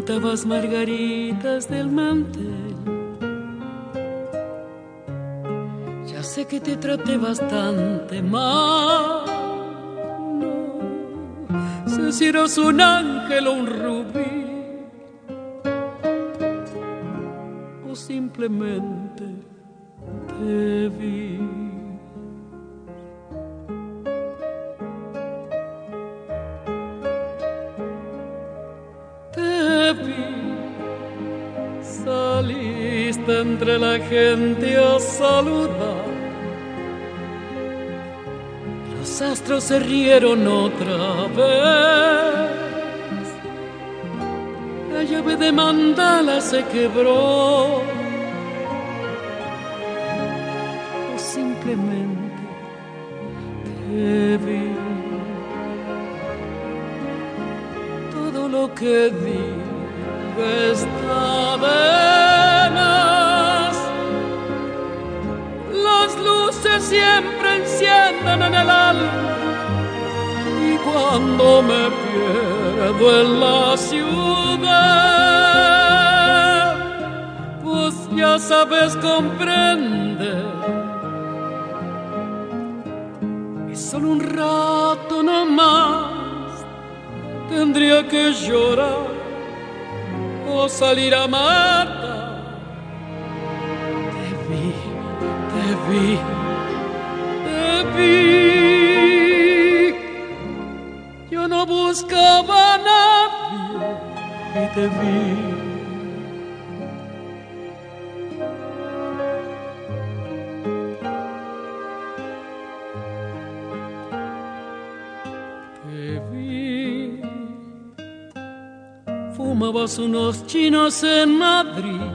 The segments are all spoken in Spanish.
cortabas margaritas del mantel. Ya sé que te traté bastante mal. No sé si eres un ángel o un rubí, o simplemente te vi. Te vi, saliste entre la gente a saludar. Los astros se rieron otra vez. La llave de mandala se quebró, o simplemente te vi. Todo lo que digo está de más. Las luces siempre encienden en el alma, y cuando me pierdo en la ciudad, pues ya sabes comprender. Y solo un rato nomás tendría que llorar o salir a matar. Te vi, te vi, te vi. Yo no buscaba a nadie y te vi. Fumabas unos chinos en Madrid.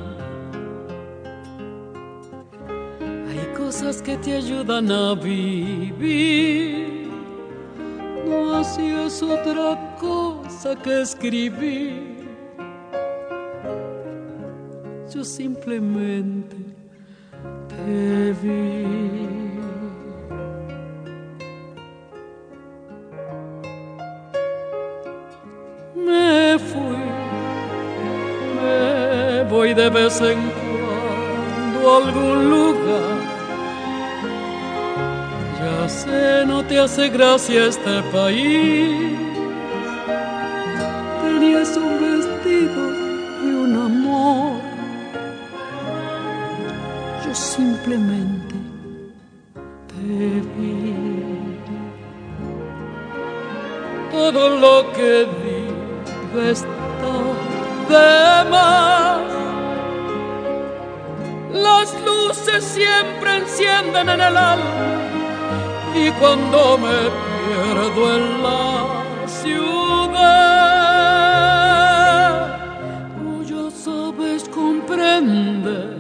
Hay cosas que te ayudan a vivir. No hacías otra cosa que escribir. Yo simplemente te vi. Me fui, me voy de vez en cuando a algún lugar. Ya sé, no te hace gracia este país. Tenías un vestido y un amor. Yo simplemente te vi. Todo lo que digo está de más. Las luces siempre encienden en el alma, y cuando me pierdo en la ciudad, tú ya sabes comprender.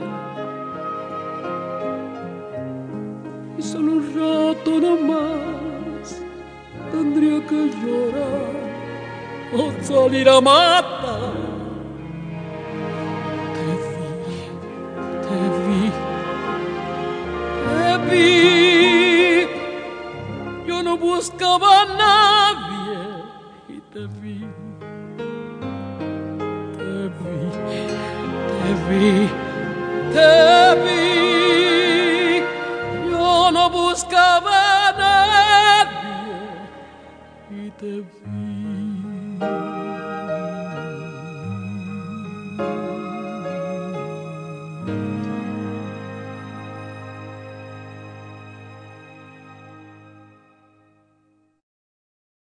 Y solo un rato nomás tendría que llorar o salir a matar. Te vi, te vi. Yo no buscaba a nadie y te vi. Te vi, te vi, te vi. Yo no buscaba a nadie y te vi.